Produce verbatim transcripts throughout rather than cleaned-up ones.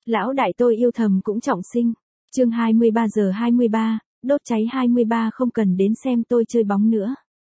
Lão đại tôi yêu thầm cũng trọng sinh. Chương hai mươi ba giờ hai mươi ba, đốt cháy hai mươi ba không cần đến xem tôi chơi bóng nữa.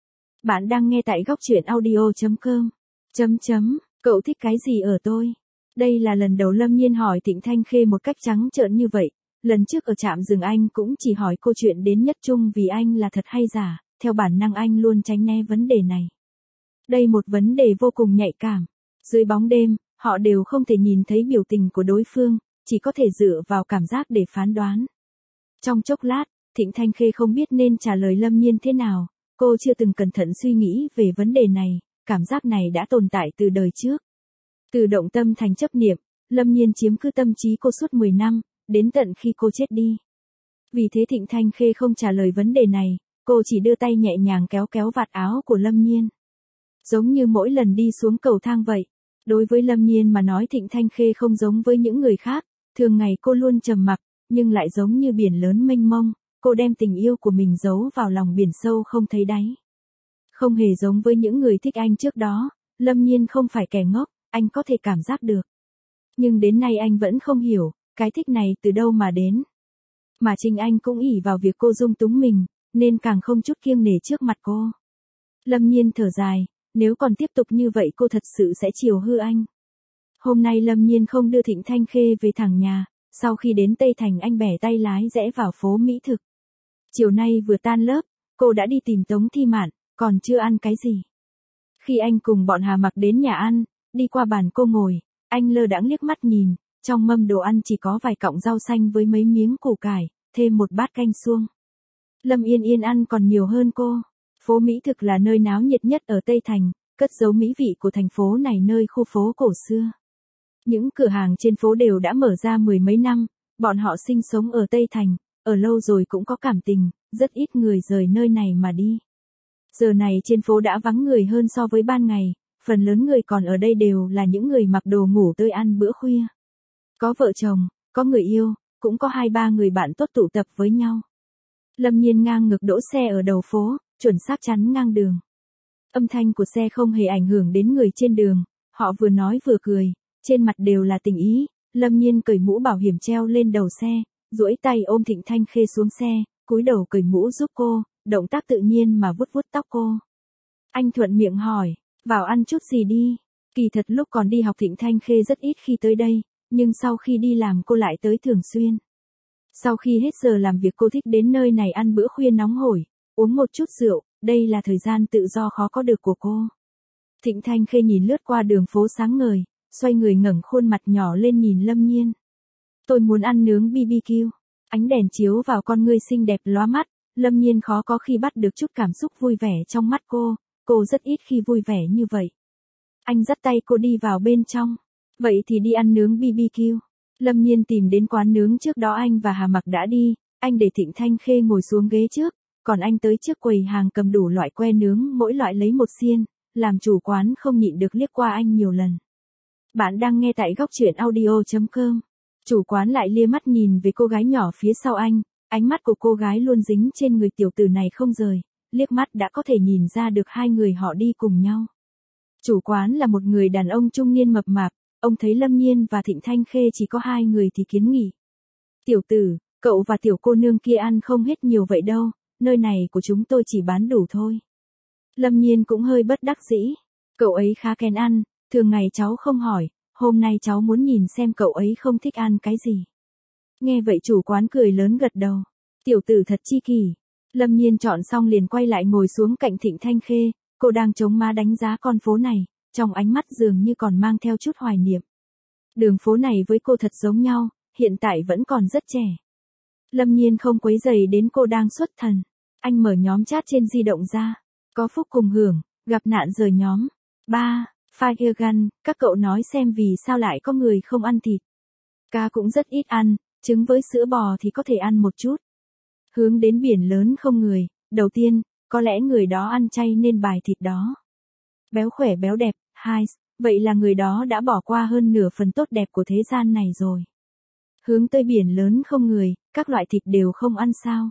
Bạn đang nghe tại góc truyện audio chấm com. Chấm chấm, cậu thích cái gì ở tôi? Đây là lần đầu Lâm Nhiên hỏi Thịnh Thanh Khê một cách trắng trợn như vậy. Lần trước ở trạm dừng anh cũng chỉ hỏi cô chuyện đến Nhất Trung vì anh là thật hay giả, theo bản năng anh luôn tránh né vấn đề này. Đây một vấn đề vô cùng nhạy cảm. Dưới bóng đêm, họ đều không thể nhìn thấy biểu tình của đối phương, chỉ có thể dựa vào cảm giác để phán đoán. Trong chốc lát, Thịnh Thanh Khê không biết nên trả lời Lâm Nhiên thế nào, cô chưa từng cẩn thận suy nghĩ về vấn đề này, cảm giác này đã tồn tại từ đời trước. Từ động tâm thành chấp niệm, Lâm Nhiên chiếm cứ tâm trí cô suốt mười năm, đến tận khi cô chết đi. Vì thế Thịnh Thanh Khê không trả lời vấn đề này, cô chỉ đưa tay nhẹ nhàng kéo kéo vạt áo của Lâm Nhiên. Giống như mỗi lần đi xuống cầu thang vậy. Đối với Lâm Nhiên mà nói Thịnh Thanh Khê không giống với những người khác, thường ngày cô luôn trầm mặc, nhưng lại giống như biển lớn mênh mông, cô đem tình yêu của mình giấu vào lòng biển sâu không thấy đáy. Không hề giống với những người thích anh trước đó, Lâm Nhiên không phải kẻ ngốc, anh có thể cảm giác được. Nhưng đến nay anh vẫn không hiểu, cái thích này từ đâu mà đến. Mà chính anh cũng ỷ vào việc cô dung túng mình, nên càng không chút kiêng nể trước mặt cô. Lâm Nhiên thở dài. Nếu còn tiếp tục như vậy cô thật sự sẽ chiều hư anh. Hôm nay Lâm Nhiên không đưa Thịnh Thanh Khê về thẳng nhà, sau khi đến Tây Thành anh bẻ tay lái rẽ vào phố Mỹ Thực. Chiều nay vừa tan lớp, cô đã đi tìm Tống Thi Mạn, còn chưa ăn cái gì. Khi anh cùng bọn Hà Mặc đến nhà ăn, đi qua bàn cô ngồi, anh lơ đãng liếc mắt nhìn, trong mâm đồ ăn chỉ có vài cọng rau xanh với mấy miếng củ cải, thêm một bát canh suông. Lâm Yên Yên ăn còn nhiều hơn cô. Phố Mỹ Thực là nơi náo nhiệt nhất ở Tây Thành, cất giấu mỹ vị của thành phố này nơi khu phố cổ xưa. Những cửa hàng trên phố đều đã mở ra mười mấy năm, bọn họ sinh sống ở Tây Thành, ở lâu rồi cũng có cảm tình, rất ít người rời nơi này mà đi. Giờ này trên phố đã vắng người hơn so với ban ngày, phần lớn người còn ở đây đều là những người mặc đồ ngủ tơi ăn bữa khuya. Có vợ chồng, có người yêu, cũng có hai ba người bạn tốt tụ tập với nhau. Lâm Nhiên ngang ngược đỗ xe ở đầu phố, chuẩn xác chắn ngang đường. Âm thanh của xe không hề ảnh hưởng đến người trên đường, họ vừa nói vừa cười, trên mặt đều là tình ý. Lâm Nhiên cởi mũ bảo hiểm treo lên đầu xe, duỗi tay ôm Thịnh Thanh Khê xuống xe, cúi đầu cởi mũ giúp cô, động tác tự nhiên mà vuốt vuốt tóc cô. Anh thuận miệng hỏi, vào ăn chút gì đi. Kỳ thật lúc còn đi học Thịnh Thanh Khê rất ít khi tới đây, nhưng sau khi đi làm cô lại tới thường xuyên. Sau khi hết giờ làm việc cô thích đến nơi này ăn bữa khuya nóng hổi, uống một chút rượu, đây là thời gian tự do khó có được của cô. Thịnh Thanh Khê nhìn lướt qua đường phố sáng ngời, xoay người ngẩng khuôn mặt nhỏ lên nhìn Lâm Nhiên. Tôi muốn ăn nướng bê bê kiu. Ánh đèn chiếu vào con ngươi xinh đẹp lóa mắt, Lâm Nhiên khó có khi bắt được chút cảm xúc vui vẻ trong mắt cô, cô rất ít khi vui vẻ như vậy. Anh dắt tay cô đi vào bên trong. Vậy thì đi ăn nướng bê bê kiu. Lâm Nhiên tìm đến quán nướng trước đó anh và Hà Mặc đã đi, anh để Thịnh Thanh Khê ngồi xuống ghế trước, còn anh tới trước quầy hàng cầm đủ loại que nướng mỗi loại lấy một xiên, làm chủ quán không nhịn được liếc qua anh nhiều lần. Bạn đang nghe tại góc truyện audio chấm com. Chủ quán lại lia mắt nhìn về cô gái nhỏ phía sau anh, ánh mắt của cô gái luôn dính trên người tiểu tử này không rời, liếc mắt đã có thể nhìn ra được hai người họ đi cùng nhau. Chủ quán là một người đàn ông trung niên mập mạp, ông thấy Lâm Nhiên và Thịnh Thanh Khê chỉ có hai người thì kiến nghị. Tiểu tử, cậu và tiểu cô nương kia ăn không hết nhiều vậy đâu, nơi này của chúng tôi chỉ bán đủ thôi. Lâm Nhiên cũng hơi bất đắc dĩ, cậu ấy khá kén ăn, thường ngày cháu không hỏi, hôm nay cháu muốn nhìn xem cậu ấy không thích ăn cái gì. Nghe vậy chủ quán cười lớn gật đầu, tiểu tử thật chi kỷ. Lâm Nhiên chọn xong liền quay lại ngồi xuống cạnh Thịnh Thanh Khê, cô đang chống má đánh giá con phố này, trong ánh mắt dường như còn mang theo chút hoài niệm. Đường phố này với cô thật giống nhau, hiện tại vẫn còn rất trẻ. Lâm Nhiên không quấy rầy đến cô đang xuất thần. Anh mở nhóm chat trên di động ra. Có phúc cùng hưởng, gặp nạn rời nhóm. ba. Firegun, các cậu nói xem vì sao lại có người không ăn thịt. Cá cũng rất ít ăn, trứng với sữa bò thì có thể ăn một chút. Hướng đến biển lớn không người, đầu tiên, có lẽ người đó ăn chay nên bài thịt đó. Béo khỏe béo đẹp, hai, vậy là người đó đã bỏ qua hơn nửa phần tốt đẹp của thế gian này rồi. Hướng tới biển lớn không người, các loại thịt đều không ăn sao.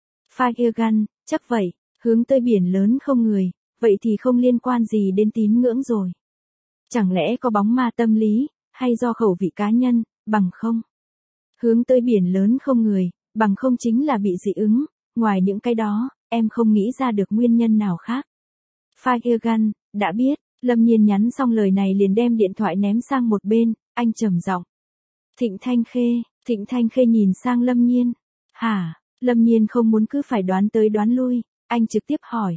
Firegun, chắc vậy, hướng tới biển lớn không người, vậy thì không liên quan gì đến tín ngưỡng rồi. Chẳng lẽ có bóng ma tâm lý, hay do khẩu vị cá nhân, bằng không? Hướng tới biển lớn không người, bằng không chính là bị dị ứng, ngoài những cái đó, em không nghĩ ra được nguyên nhân nào khác. Firegun, đã biết, Lâm Nhiên nhắn xong lời này liền đem điện thoại ném sang một bên, anh trầm giọng. Thịnh Thanh Khê, Thịnh Thanh Khê nhìn sang Lâm Nhiên. Hả, Lâm Nhiên không muốn cứ phải đoán tới đoán lui, anh trực tiếp hỏi.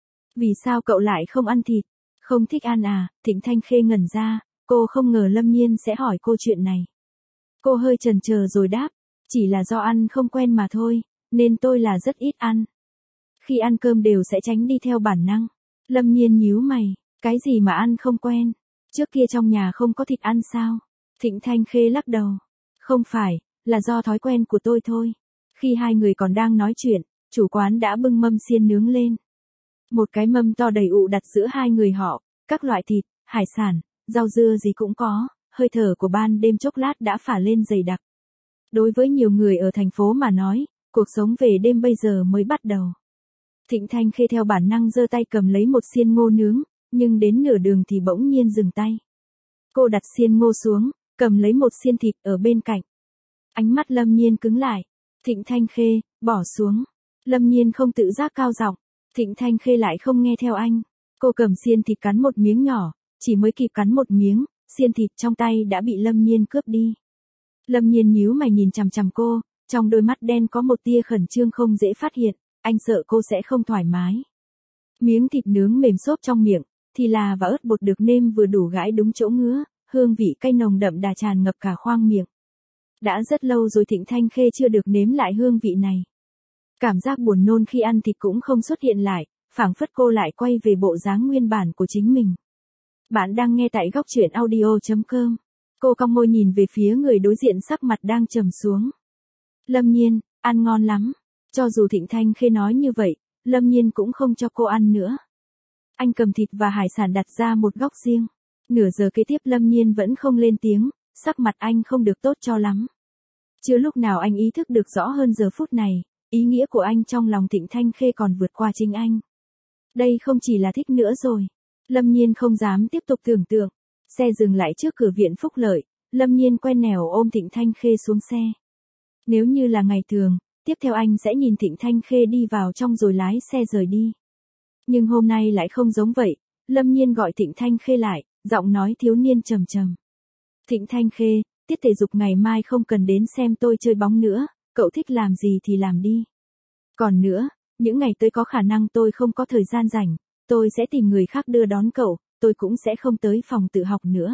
Vì sao cậu lại không ăn thịt? Không thích ăn à? Thịnh Thanh Khê ngẩn ra, cô không ngờ Lâm Nhiên sẽ hỏi cô chuyện này. Cô hơi chần chờ rồi đáp, chỉ là do ăn không quen mà thôi, nên tôi là rất ít ăn. Khi ăn cơm đều sẽ tránh đi theo bản năng. Lâm Nhiên nhíu mày, cái gì mà ăn không quen? Trước kia trong nhà không có thịt ăn sao? Thịnh Thanh Khê lắc đầu. Không phải, là do thói quen của tôi thôi. Khi hai người còn đang nói chuyện, chủ quán đã bưng mâm xiên nướng lên. Một cái mâm to đầy ụ đặt giữa hai người họ, các loại thịt, hải sản, rau dưa gì cũng có, hơi thở của ban đêm chốc lát đã phả lên dày đặc. Đối với nhiều người ở thành phố mà nói, cuộc sống về đêm bây giờ mới bắt đầu. Thịnh Thanh Khê theo bản năng giơ tay cầm lấy một xiên ngô nướng, nhưng đến nửa đường thì bỗng nhiên dừng tay. Cô đặt xiên ngô xuống, cầm lấy một xiên thịt ở bên cạnh. Ánh mắt Lâm Nhiên cứng lại. Thịnh Thanh Khê, bỏ xuống. Lâm Nhiên không tự giác cao giọng. Thịnh Thanh Khê lại không nghe theo anh. Cô cầm xiên thịt cắn một miếng nhỏ, chỉ mới kịp cắn một miếng, xiên thịt trong tay đã bị Lâm Nhiên cướp đi. Lâm Nhiên nhíu mày nhìn chằm chằm cô, trong đôi mắt đen có một tia khẩn trương không dễ phát hiện, anh sợ cô sẽ không thoải mái. Miếng thịt nướng mềm xốp trong miệng, thì là và ớt bột được nêm vừa đủ gãi đúng chỗ ngứa, hương vị cay nồng đậm đà tràn ngập cả khoang miệng. Đã rất lâu rồi Thịnh Thanh Khê chưa được nếm lại hương vị này. Cảm giác buồn nôn khi ăn thịt cũng không xuất hiện lại, phảng phất cô lại quay về bộ dáng nguyên bản của chính mình. Bạn đang nghe tại góc truyện audio chấm com. Cô cong môi nhìn về phía người đối diện sắc mặt đang trầm xuống. Lâm Nhiên, ăn ngon lắm. Cho dù Thịnh Thanh Khê nói như vậy, Lâm Nhiên cũng không cho cô ăn nữa. Anh cầm thịt và hải sản đặt ra một góc riêng. Nửa giờ kế tiếp Lâm Nhiên vẫn không lên tiếng, sắc mặt anh không được tốt cho lắm. Chưa lúc nào anh ý thức được rõ hơn giờ phút này, ý nghĩa của anh trong lòng Thịnh Thanh Khê còn vượt qua chính anh. Đây không chỉ là thích nữa rồi. Lâm Nhiên không dám tiếp tục tưởng tượng. Xe dừng lại trước cửa viện Phúc Lợi, Lâm Nhiên quen nẻo ôm Thịnh Thanh Khê xuống xe. Nếu như là ngày thường, tiếp theo anh sẽ nhìn Thịnh Thanh Khê đi vào trong rồi lái xe rời đi. Nhưng hôm nay lại không giống vậy, Lâm Nhiên gọi Thịnh Thanh Khê lại, giọng nói thiếu niên trầm trầm. Thịnh Thanh Khê, tiết thể dục ngày mai không cần đến xem tôi chơi bóng nữa, cậu thích làm gì thì làm đi. Còn nữa, những ngày tới có khả năng tôi không có thời gian rảnh, tôi sẽ tìm người khác đưa đón cậu, tôi cũng sẽ không tới phòng tự học nữa.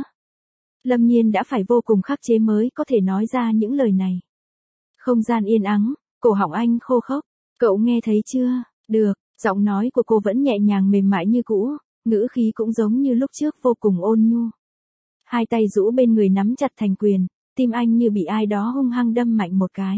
Lâm Nhiên đã phải vô cùng khắc chế mới có thể nói ra những lời này. Không gian yên ắng, cổ họng anh khô khốc, cậu nghe thấy chưa? Được, giọng nói của cô vẫn nhẹ nhàng mềm mại như cũ, ngữ khí cũng giống như lúc trước vô cùng ôn nhu. Hai tay rũ bên người nắm chặt thành quyền, tim anh như bị ai đó hung hăng đâm mạnh một cái.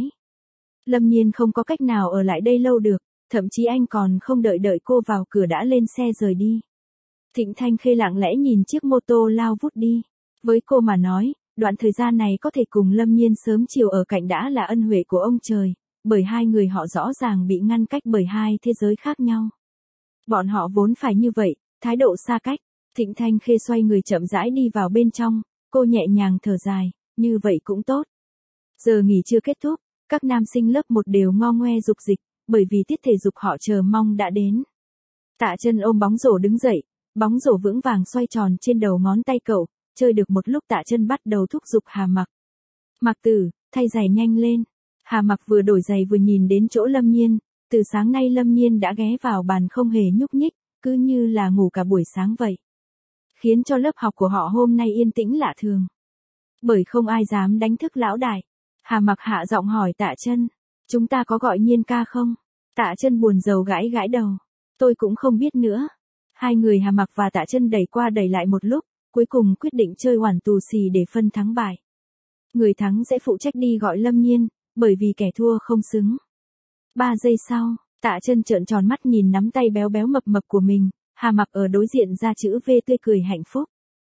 Lâm Nhiên không có cách nào ở lại đây lâu được, thậm chí anh còn không đợi đợi cô vào cửa đã lên xe rời đi. Thịnh Thanh Khê lặng lẽ nhìn chiếc mô tô lao vút đi. Với cô mà nói, đoạn thời gian này có thể cùng Lâm Nhiên sớm chiều ở cạnh đã là ân huệ của ông trời, bởi hai người họ rõ ràng bị ngăn cách bởi hai thế giới khác nhau. Bọn họ vốn phải như vậy, thái độ xa cách. Thịnh Thanh Khê xoay người chậm rãi đi vào bên trong, cô nhẹ nhàng thở dài, như vậy cũng tốt. Giờ nghỉ chưa kết thúc, các nam sinh lớp một đều ngo ngoe dục dịch, bởi vì tiết thể dục họ chờ mong đã đến. Tạ Chân ôm bóng rổ đứng dậy, bóng rổ vững vàng xoay tròn trên đầu ngón tay cậu, chơi được một lúc Tạ Chân bắt đầu thúc giục Hà Mặc. Mặc Tử, thay giày nhanh lên. Hà Mặc vừa đổi giày vừa nhìn đến chỗ Lâm Nhiên, từ sáng nay Lâm Nhiên đã ghé vào bàn không hề nhúc nhích, cứ như là ngủ cả buổi sáng vậy. Khiến cho lớp học của họ hôm nay yên tĩnh lạ thường. Bởi không ai dám đánh thức lão đại. Hà Mặc hạ giọng hỏi Tạ Chân, chúng ta có gọi Nhiên ca không? Tạ Chân buồn rầu gãi gãi đầu. Tôi cũng không biết nữa. Hai người Hà Mặc và Tạ Chân đẩy qua đẩy lại một lúc, cuối cùng quyết định chơi oản tù xì để phân thắng bại. Người thắng sẽ phụ trách đi gọi Lâm Nhiên, bởi vì kẻ thua không xứng. Ba giây sau, Tạ Chân trợn tròn mắt nhìn nắm tay béo béo mập mập của mình, Hà Mặc ở đối diện ra chữ V tươi cười hạnh phúc.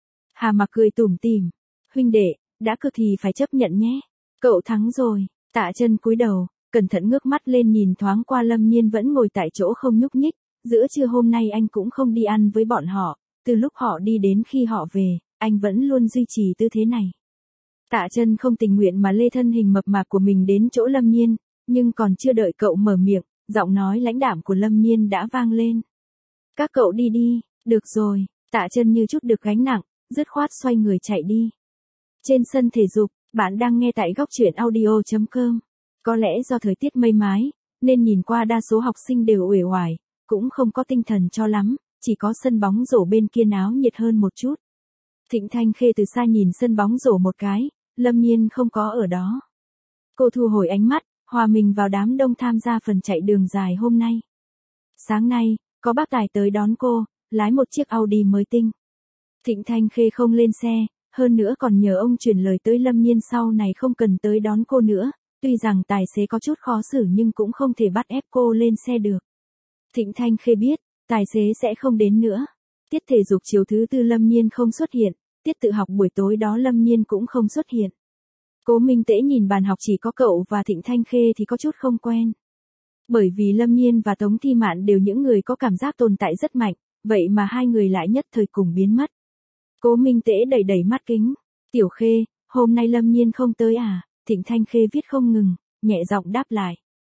Hà Mặc cười tủm tỉm, huynh đệ, đã cực thì phải chấp nhận nhé. Cậu thắng rồi. Tạ Chân cúi đầu, cẩn thận ngước mắt lên nhìn thoáng qua Lâm Nhiên vẫn ngồi tại chỗ không nhúc nhích, giữa trưa hôm nay anh cũng không đi ăn với bọn họ, từ lúc họ đi đến khi họ về, anh vẫn luôn duy trì tư thế này. Tạ Chân không tình nguyện mà lê thân hình mập mạp của mình đến chỗ Lâm Nhiên, nhưng còn chưa đợi cậu mở miệng, giọng nói lãnh đạm của Lâm Nhiên đã vang lên. Các cậu đi đi, được rồi. Tạ Chân như chút được gánh nặng, dứt khoát xoay người chạy đi. Trên sân thể dục, bạn đang nghe tại góc truyện audio chấm com. Có lẽ do thời tiết mây mái, nên nhìn qua đa số học sinh đều uể oải, cũng không có tinh thần cho lắm, chỉ có sân bóng rổ bên kia náo nhiệt hơn một chút. Thịnh Thanh Khê từ xa nhìn sân bóng rổ một cái, Lâm Nhiên không có ở đó. Cô thu hồi ánh mắt, hòa mình vào đám đông tham gia phần chạy đường dài hôm nay. Sáng nay, có bác tài tới đón cô, lái một chiếc Audi mới tinh. Thịnh Thanh Khê không lên xe, hơn nữa còn nhờ ông truyền lời tới Lâm Nhiên sau này không cần tới đón cô nữa, tuy rằng tài xế có chút khó xử nhưng cũng không thể bắt ép cô lên xe được. Thịnh Thanh Khê biết, tài xế sẽ không đến nữa. Tiết thể dục chiều thứ tư Lâm Nhiên không xuất hiện, tiết tự học buổi tối đó Lâm Nhiên cũng không xuất hiện. Cố Minh Tễ nhìn bàn học chỉ có cậu và Thịnh Thanh Khê thì có chút không quen. Bởi vì Lâm Nhiên và Tống Thi Mạn đều những người có cảm giác tồn tại rất mạnh, vậy mà hai người lại nhất thời cùng biến mất. Cố Minh Tễ đẩy đẩy mắt kính. Tiểu Khê, hôm nay Lâm Nhiên không tới à? Thịnh Thanh Khê viết không ngừng, nhẹ giọng đáp lại.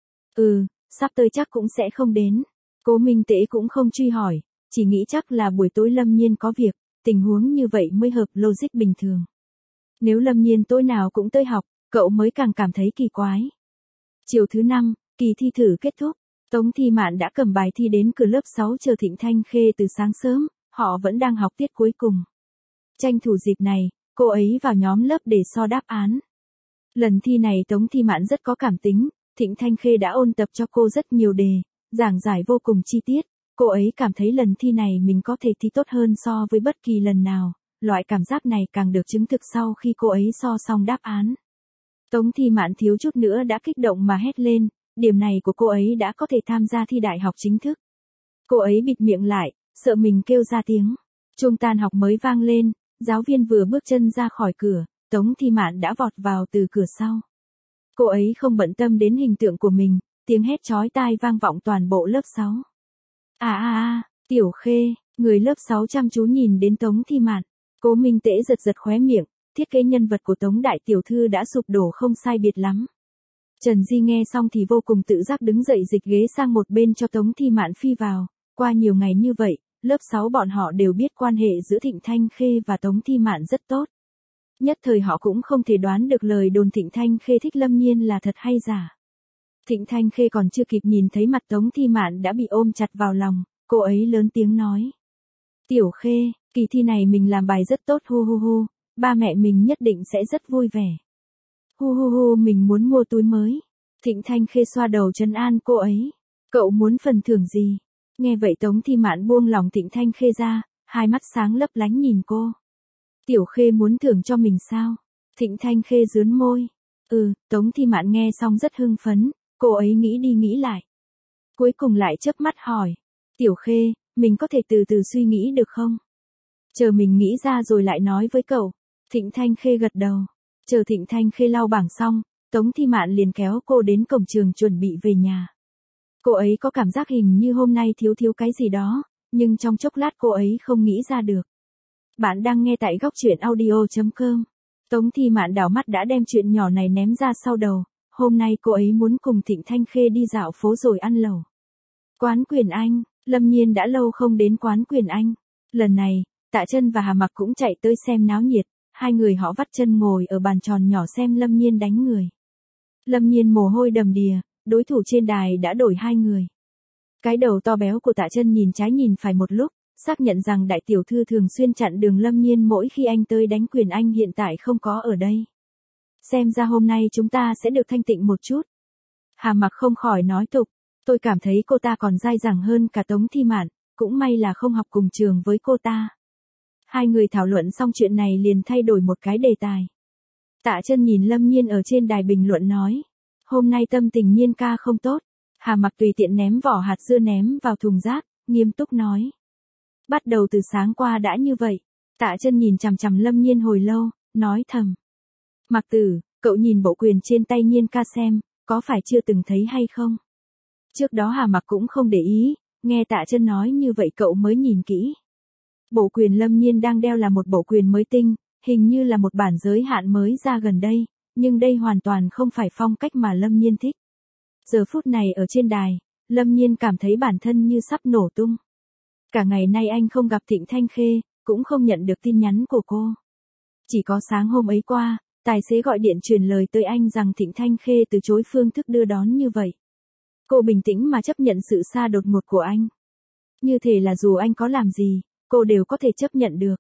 Ừ, sắp tới chắc cũng sẽ không đến. Cố Minh Tễ cũng không truy hỏi, chỉ nghĩ chắc là buổi tối Lâm Nhiên có việc, tình huống như vậy mới hợp logic bình thường. Nếu Lâm Nhiên tối nào cũng tới học, cậu mới càng cảm thấy kỳ quái. Chiều thứ năm, kỳ thi thử kết thúc, Tống Thi Mạn đã cầm bài thi đến cửa lớp sáu chờ Thịnh Thanh Khê từ sáng sớm, họ vẫn đang học tiết cuối cùng. Tranh thủ dịp này, cô ấy vào nhóm lớp để so đáp án. Lần thi này Tống Thi Mạn rất có cảm tính, Thịnh Thanh Khê đã ôn tập cho cô rất nhiều đề, giảng giải vô cùng chi tiết, cô ấy cảm thấy lần thi này mình có thể thi tốt hơn so với bất kỳ lần nào, loại cảm giác này càng được chứng thực sau khi cô ấy so xong đáp án. Tống Thi Mạn thiếu chút nữa đã kích động mà hét lên, điểm này của cô ấy đã có thể tham gia thi đại học chính thức. Cô ấy bịt miệng lại, sợ mình kêu ra tiếng. Chuông tan học mới vang lên, giáo viên vừa bước chân ra khỏi cửa, Tống Thi Mạn đã vọt vào từ cửa sau. Cô ấy không bận tâm đến hình tượng của mình, tiếng hét chói tai vang vọng toàn bộ lớp sáu. À à à, Tiểu Khê, người lớp sáu chăm chú nhìn đến Tống Thi Mạn. Cố Minh Tễ giật giật khóe miệng, thiết kế nhân vật của Tống đại tiểu thư đã sụp đổ không sai biệt lắm. Trần Di nghe xong thì vô cùng tự giác đứng dậy dịch ghế sang một bên cho Tống Thi Mạn phi vào. Qua nhiều ngày như vậy, lớp sáu bọn họ đều biết quan hệ giữa Thịnh Thanh Khê và Tống Thi Mạn rất tốt. Nhất thời họ cũng không thể đoán được lời đồn Thịnh Thanh Khê thích Lâm Nhiên là thật hay giả. Thịnh Thanh Khê còn chưa kịp nhìn thấy mặt Tống Thi Mạn đã bị ôm chặt vào lòng, cô ấy lớn tiếng nói. Tiểu Khê, kỳ thi này mình làm bài rất tốt hu hu hu, ba mẹ mình nhất định sẽ rất vui vẻ. Hu hu hu mình muốn mua túi mới. Thịnh Thanh Khê xoa đầu trấn an cô ấy. Cậu muốn phần thưởng gì? Nghe vậy Tống Thi Mạn buông lòng Thịnh Thanh Khê ra, hai mắt sáng lấp lánh nhìn cô. Tiểu Khê muốn thưởng cho mình sao? Thịnh Thanh Khê rướn môi. Ừ, Tống Thi Mạn nghe xong rất hưng phấn, cô ấy nghĩ đi nghĩ lại. Cuối cùng lại chớp mắt hỏi. Tiểu Khê, mình có thể từ từ suy nghĩ được không? Chờ mình nghĩ ra rồi lại nói với cậu. Thịnh Thanh Khê gật đầu. Chờ Thịnh Thanh Khê lau bảng xong, Tống Thi Mạn liền kéo cô đến cổng trường chuẩn bị về nhà. Cô ấy có cảm giác hình như hôm nay thiếu thiếu cái gì đó, nhưng trong chốc lát cô ấy không nghĩ ra được. Bạn đang nghe tại góc truyện audio chấm com. Tống Thi Mạn đảo mắt đã đem chuyện nhỏ này ném ra sau đầu, hôm nay cô ấy muốn cùng Thịnh Thanh Khê đi dạo phố rồi ăn lẩu. Quán Quyền Anh, Lâm Nhiên đã lâu không đến quán Quyền Anh. Lần này, Tạ Chân và Hà Mặc cũng chạy tới xem náo nhiệt, hai người họ vắt chân ngồi ở bàn tròn nhỏ xem Lâm Nhiên đánh người. Lâm Nhiên mồ hôi đầm đìa, đối thủ trên đài đã đổi hai người. Cái đầu to béo của Tạ Chân nhìn trái nhìn phải một lúc, xác nhận rằng đại tiểu thư thường xuyên chặn đường Lâm Nhiên mỗi khi anh tới đánh Quyền Anh hiện tại không có ở đây. Xem ra hôm nay chúng ta sẽ được thanh tịnh một chút. Hà Mặc không khỏi nói tục, tôi cảm thấy cô ta còn dai dẳng hơn cả Tống Thi Mạn, cũng may là không học cùng trường với cô ta. Hai người thảo luận xong chuyện này liền thay đổi một cái đề tài. Tạ Chân nhìn Lâm Nhiên ở trên đài bình luận nói, hôm nay tâm tình Nhiên ca không tốt. Hà Mặc tùy tiện ném vỏ hạt dưa ném vào thùng rác, nghiêm túc nói. Bắt đầu từ sáng qua đã như vậy. Tạ Chân nhìn chằm chằm Lâm Nhiên hồi lâu, nói thầm. Mặc Tử, cậu nhìn bộ quyền trên tay Nhiên ca xem, có phải chưa từng thấy hay không? Trước đó Hà Mặc cũng không để ý, nghe Tạ Chân nói như vậy cậu mới nhìn kỹ. Bộ quyền Lâm Nhiên đang đeo là một bộ quyền mới tinh, hình như là một bản giới hạn mới ra gần đây, nhưng đây hoàn toàn không phải phong cách mà Lâm Nhiên thích. Giờ phút này ở trên đài, Lâm Nhiên cảm thấy bản thân như sắp nổ tung. Cả ngày nay anh không gặp Thịnh Thanh Khê, cũng không nhận được tin nhắn của cô. Chỉ có sáng hôm ấy qua, tài xế gọi điện truyền lời tới anh rằng Thịnh Thanh Khê từ chối phương thức đưa đón như vậy. Cô bình tĩnh mà chấp nhận sự xa đột ngột của anh. Như thể là dù anh có làm gì, cô đều có thể chấp nhận được.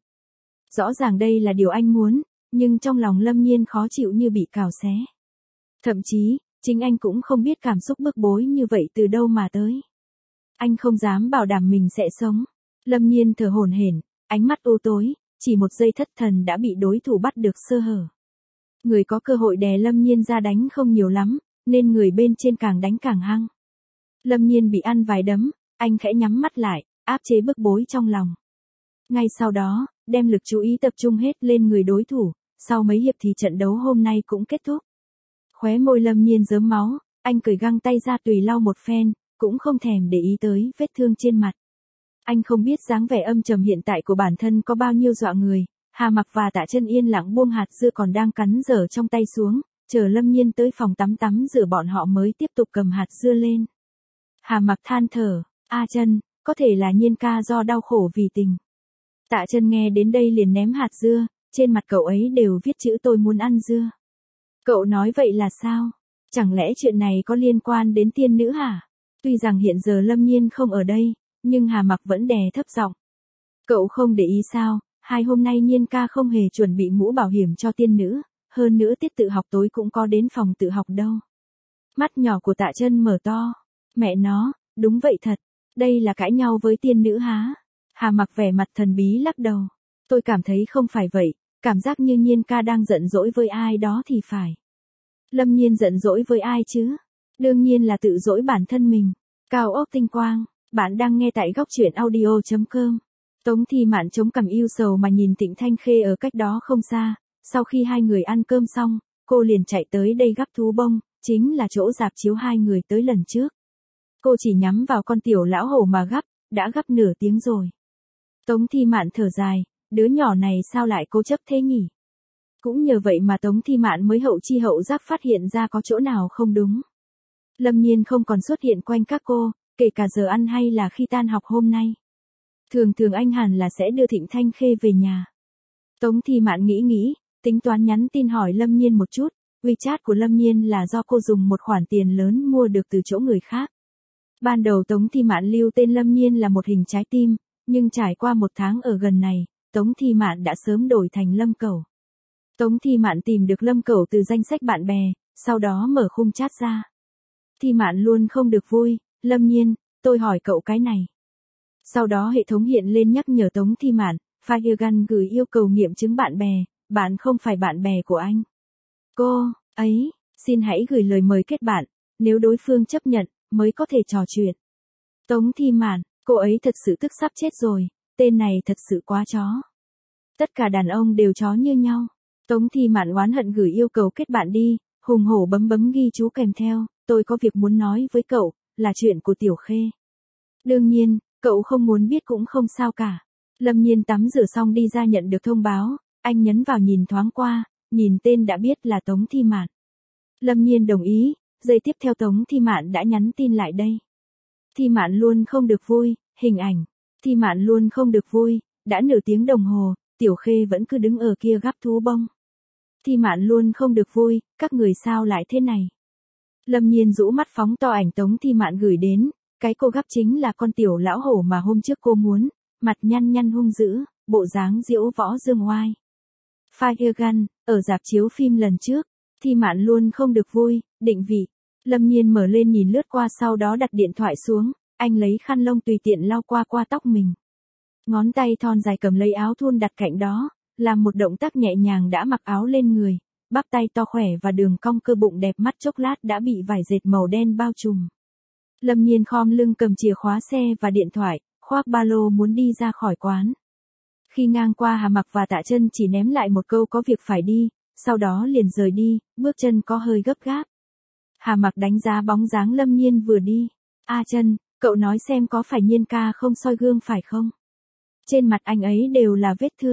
Rõ ràng đây là điều anh muốn, nhưng trong lòng Lâm Nhiên khó chịu như bị cào xé. Thậm chí, chính anh cũng không biết cảm xúc bức bối như vậy từ đâu mà tới. Anh không dám bảo đảm mình sẽ sống. Lâm Nhiên thở hổn hển, ánh mắt u tối, chỉ một giây thất thần đã bị đối thủ bắt được sơ hở. Người có cơ hội đè Lâm Nhiên ra đánh không nhiều lắm, nên người bên trên càng đánh càng hăng. Lâm Nhiên bị ăn vài đấm, anh khẽ nhắm mắt lại, áp chế bức bối trong lòng. Ngay sau đó, đem lực chú ý tập trung hết lên người đối thủ, sau mấy hiệp thì trận đấu hôm nay cũng kết thúc. Khóe môi Lâm Nhiên rớm máu, anh cởi găng tay ra tùy lau một phen, cũng không thèm để ý tới vết thương trên mặt. Anh không biết dáng vẻ âm trầm hiện tại của bản thân có bao nhiêu dọa người. Hà Mặc và Tạ Chân yên lặng buông hạt dưa còn đang cắn dở trong tay xuống, chờ Lâm Nhiên tới phòng tắm tắm rửa bọn họ mới tiếp tục cầm hạt dưa lên. Hà Mặc than thở, A Chân, có thể là Nhiên ca do đau khổ vì tình. Tạ Chân nghe đến đây liền ném hạt dưa, trên mặt cậu ấy đều viết chữ tôi muốn ăn dưa. Cậu nói vậy là sao? Chẳng lẽ chuyện này có liên quan đến tiên nữ hả? Tuy rằng hiện giờ Lâm Nhiên không ở đây, nhưng Hà Mặc vẫn đè thấp giọng. Cậu không để ý sao, hai hôm nay Nhiên ca không hề chuẩn bị mũ bảo hiểm cho tiên nữ, hơn nữa tiết tự học tối cũng có đến phòng tự học đâu. Mắt nhỏ của Tạ Chân mở to. Mẹ nó, đúng vậy thật, đây là cãi nhau với tiên nữ há? Hà Mặc vẻ mặt thần bí lắc đầu. Tôi cảm thấy không phải vậy, cảm giác như Nhiên ca đang giận dỗi với ai đó thì phải. Lâm Nhiên giận dỗi với ai chứ? Đương nhiên là tự dỗi bản thân mình. Cao ốc tinh quang, bạn đang nghe tại góc truyện audio chấm com. Tống Thi Mạn chống cằm yêu sầu mà nhìn Thịnh Thanh Khê ở cách đó không xa, sau khi hai người ăn cơm xong, cô liền chạy tới đây gắp thú bông, chính là chỗ rạp chiếu hai người tới lần trước. Cô chỉ nhắm vào con tiểu lão hổ mà gắp, đã gắp nửa tiếng rồi. Tống Thi Mạn thở dài, đứa nhỏ này sao lại cố chấp thế nhỉ? Cũng nhờ vậy mà Tống Thi Mạn mới hậu chi hậu giác phát hiện ra có chỗ nào không đúng. Lâm Nhiên không còn xuất hiện quanh các cô, kể cả giờ ăn hay là khi tan học hôm nay. Thường thường anh hẳn là sẽ đưa Thịnh Thanh Khê về nhà. Tống Thi Mạn nghĩ nghĩ, tính toán nhắn tin hỏi Lâm Nhiên một chút, WeChat của Lâm Nhiên là do cô dùng một khoản tiền lớn mua được từ chỗ người khác. Ban đầu Tống Thi Mạn lưu tên Lâm Nhiên là một hình trái tim, nhưng trải qua một tháng ở gần này, Tống Thi Mạn đã sớm đổi thành Lâm Cẩu. Tống Thi Mạn tìm được Lâm Cẩu từ danh sách bạn bè, sau đó mở khung chat ra. Thi Mạn luôn không được vui, Lâm Nhiên, tôi hỏi cậu cái này. Sau đó hệ thống hiện lên nhắc nhở Tống Thi Mạn, Fairgan gửi yêu cầu nghiệm chứng bạn bè, bạn không phải bạn bè của anh. Cô, ấy, xin hãy gửi lời mời kết bạn, nếu đối phương chấp nhận, mới có thể trò chuyện. Tống Thi Mạn, cô ấy thật sự tức sắp chết rồi, tên này thật sự quá chó. Tất cả đàn ông đều chó như nhau. Tống Thi Mạn oán hận gửi yêu cầu kết bạn đi, hùng hổ bấm bấm ghi chú kèm theo, tôi có việc muốn nói với cậu, là chuyện của Tiểu Khê. Đương nhiên, cậu không muốn biết cũng không sao cả. Lâm Nhiên tắm rửa xong đi ra nhận được thông báo, anh nhấn vào nhìn thoáng qua, nhìn tên đã biết là Tống Thi Mạn. Lâm Nhiên đồng ý, giây tiếp theo Tống Thi Mạn đã nhắn tin lại đây. Thi Mạn luôn không được vui, hình ảnh. Thi Mạn luôn không được vui, đã nửa tiếng đồng hồ, Tiểu Khê vẫn cứ đứng ở kia gắp thú bông. Thi Mạn luôn không được vui, các người sao lại thế này? Lâm Nhiên rũ mắt phóng to ảnh Tống Thi Mạn gửi đến, cái cô gắp chính là con tiểu lão hổ mà hôm trước cô muốn, mặt nhăn nhăn hung dữ, bộ dáng diễu võ dương oai. Fairgan, ở rạp chiếu phim lần trước, Thi Mạn luôn không được vui, định vị. Lâm Nhiên mở lên nhìn lướt qua sau đó đặt điện thoại xuống, anh lấy khăn lông tùy tiện lau qua qua tóc mình. Ngón tay thon dài cầm lấy áo thun đặt cạnh đó, làm một động tác nhẹ nhàng đã mặc áo lên người, bắp tay to khỏe và đường cong cơ bụng đẹp mắt chốc lát đã bị vải dệt màu đen bao trùm. Lâm Nhiên khom lưng cầm chìa khóa xe và điện thoại, khoác ba lô muốn đi ra khỏi quán. Khi ngang qua Hà Mặc và Tạ Chân chỉ ném lại một câu có việc phải đi, sau đó liền rời đi, bước chân có hơi gấp gáp. Hà Mặc đánh giá bóng dáng Lâm Nhiên vừa đi. A Chân, cậu nói xem có phải Nhiên ca không soi gương phải không? Trên mặt anh ấy đều là vết thương.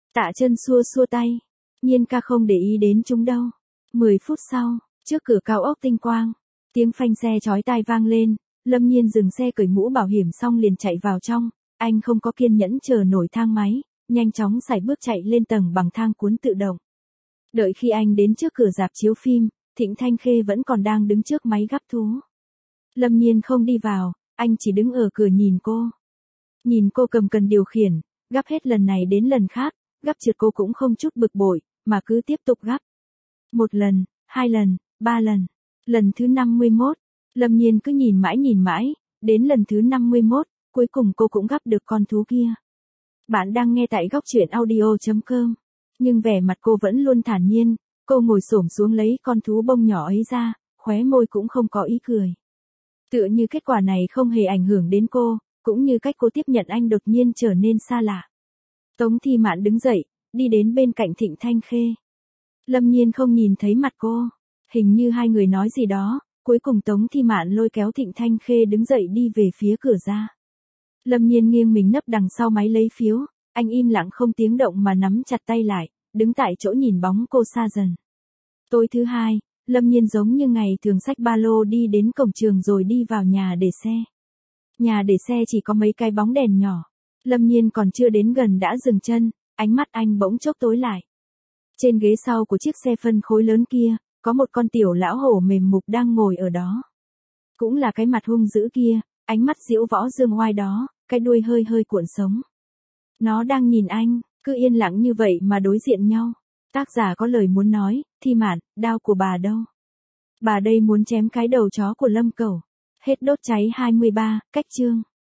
Tạ Chân xua xua tay. Nhiên ca không để ý đến chúng đâu. Mười phút sau, trước cửa cao ốc Tinh Quang, tiếng phanh xe chói tai vang lên, Lâm Nhiên dừng xe cởi mũ bảo hiểm xong liền chạy vào trong, anh không có kiên nhẫn chờ nổi thang máy, nhanh chóng sải bước chạy lên tầng bằng thang cuốn tự động. Đợi khi anh đến trước cửa rạp chiếu phim, Thịnh Thanh Khê vẫn còn đang đứng trước máy gắp thú. Lâm Nhiên không đi vào, anh chỉ đứng ở cửa nhìn cô. Nhìn cô cầm cần điều khiển, gắp hết lần này đến lần khác, gắp trượt cô cũng không chút bực bội, mà cứ tiếp tục gắp. Một lần, hai lần, ba lần. Lần thứ năm mươi mốt, Lâm Nhiên cứ nhìn mãi nhìn mãi, đến lần thứ năm mươi mốt, cuối cùng cô cũng gắp được con thú kia. Bạn đang nghe tại góc truyện audio chấm com. Nhưng vẻ mặt cô vẫn luôn thản nhiên, cô ngồi xổm xuống lấy con thú bông nhỏ ấy ra, khóe môi cũng không có ý cười. Tựa như kết quả này không hề ảnh hưởng đến cô, cũng như cách cô tiếp nhận anh đột nhiên trở nên xa lạ. Tống Thi Mạn đứng dậy, đi đến bên cạnh Thịnh Thanh Khê. Lâm Nhiên không nhìn thấy mặt cô, hình như hai người nói gì đó, cuối cùng Tống Thi Mạn lôi kéo Thịnh Thanh Khê đứng dậy đi về phía cửa ra. Lâm Nhiên nghiêng mình nấp đằng sau máy lấy phiếu, anh im lặng không tiếng động mà nắm chặt tay lại, đứng tại chỗ nhìn bóng cô xa dần. Tối thứ hai, Lâm Nhiên giống như ngày thường xách ba lô đi đến cổng trường rồi đi vào nhà để xe. Nhà để xe chỉ có mấy cái bóng đèn nhỏ. Lâm Nhiên còn chưa đến gần đã dừng chân, ánh mắt anh bỗng chốc tối lại. Trên ghế sau của chiếc xe phân khối lớn kia, có một con tiểu lão hổ mềm mục đang ngồi ở đó. Cũng là cái mặt hung dữ kia, ánh mắt diễu võ dương oai đó, cái đuôi hơi hơi cuộn sống. Nó đang nhìn anh, cứ yên lặng như vậy mà đối diện nhau. Tác giả có lời muốn nói, Thi Mạn, đao của bà đâu? Bà đây muốn chém cái đầu chó của Lâm Cẩu. Hết đốt cháy hai mươi ba, cách chương.